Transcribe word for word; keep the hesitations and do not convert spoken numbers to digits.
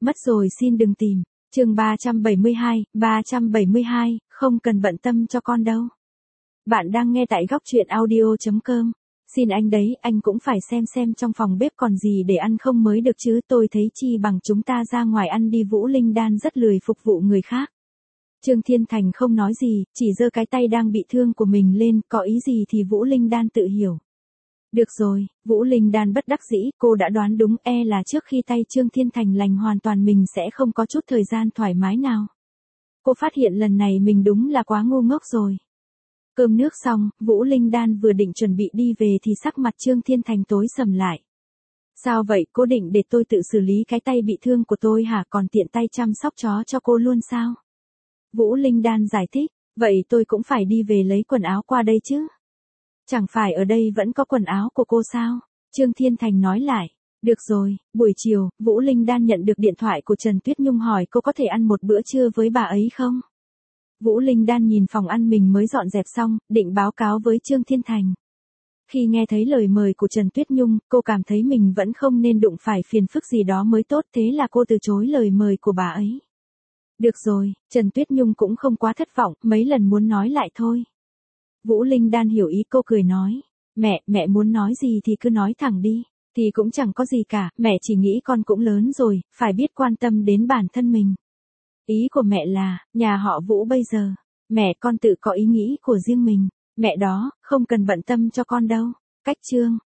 Mất rồi xin đừng tìm. Chương ba trăm bảy mươi hai, ba trăm bảy mươi hai, không cần bận tâm cho con đâu. Bạn đang nghe tại góc truyện audio chấm com. Xin anh đấy, anh cũng phải xem xem trong phòng bếp còn gì để ăn không mới được chứ, tôi thấy chi bằng chúng ta ra ngoài ăn đi. Vũ Linh Đan rất lười phục vụ người khác. Trương Thiên Thành không nói gì, chỉ giơ cái tay đang bị thương của mình lên, có ý gì thì Vũ Linh Đan tự hiểu. Được rồi, Vũ Linh Đan bất đắc dĩ, cô đã đoán đúng, e là trước khi tay Trương Thiên Thành lành hoàn toàn mình sẽ không có chút thời gian thoải mái nào. Cô phát hiện lần này mình đúng là quá ngu ngốc rồi. Cơm nước xong, Vũ Linh Đan vừa định chuẩn bị đi về thì sắc mặt Trương Thiên Thành tối sầm lại. Sao vậy, cô định để tôi tự xử lý cái tay bị thương của tôi hả, còn tiện tay chăm sóc chó cho cô luôn sao? Vũ Linh Đan giải thích, vậy tôi cũng phải đi về lấy quần áo qua đây chứ. Chẳng phải ở đây vẫn có quần áo của cô sao? Trương Thiên Thành nói lại. Được rồi, buổi chiều, Vũ Linh Đan nhận được điện thoại của Trần Tuyết Nhung hỏi cô có thể ăn một bữa trưa với bà ấy không? Vũ Linh Đan nhìn phòng ăn mình mới dọn dẹp xong, định báo cáo với Trương Thiên Thành. Khi nghe thấy lời mời của Trần Tuyết Nhung, cô cảm thấy mình vẫn không nên đụng phải phiền phức gì đó mới tốt, thế là cô từ chối lời mời của bà ấy. Được rồi, Trần Tuyết Nhung cũng không quá thất vọng, mấy lần muốn nói lại thôi. Vũ Linh Đan hiểu ý cô cười nói, mẹ, mẹ muốn nói gì thì cứ nói thẳng đi, thì cũng chẳng có gì cả, mẹ chỉ nghĩ con cũng lớn rồi, phải biết quan tâm đến bản thân mình. Ý của mẹ là, nhà họ Vũ bây giờ, mẹ con tự có ý nghĩ của riêng mình, mẹ đó, không cần bận tâm cho con đâu. Cách chương,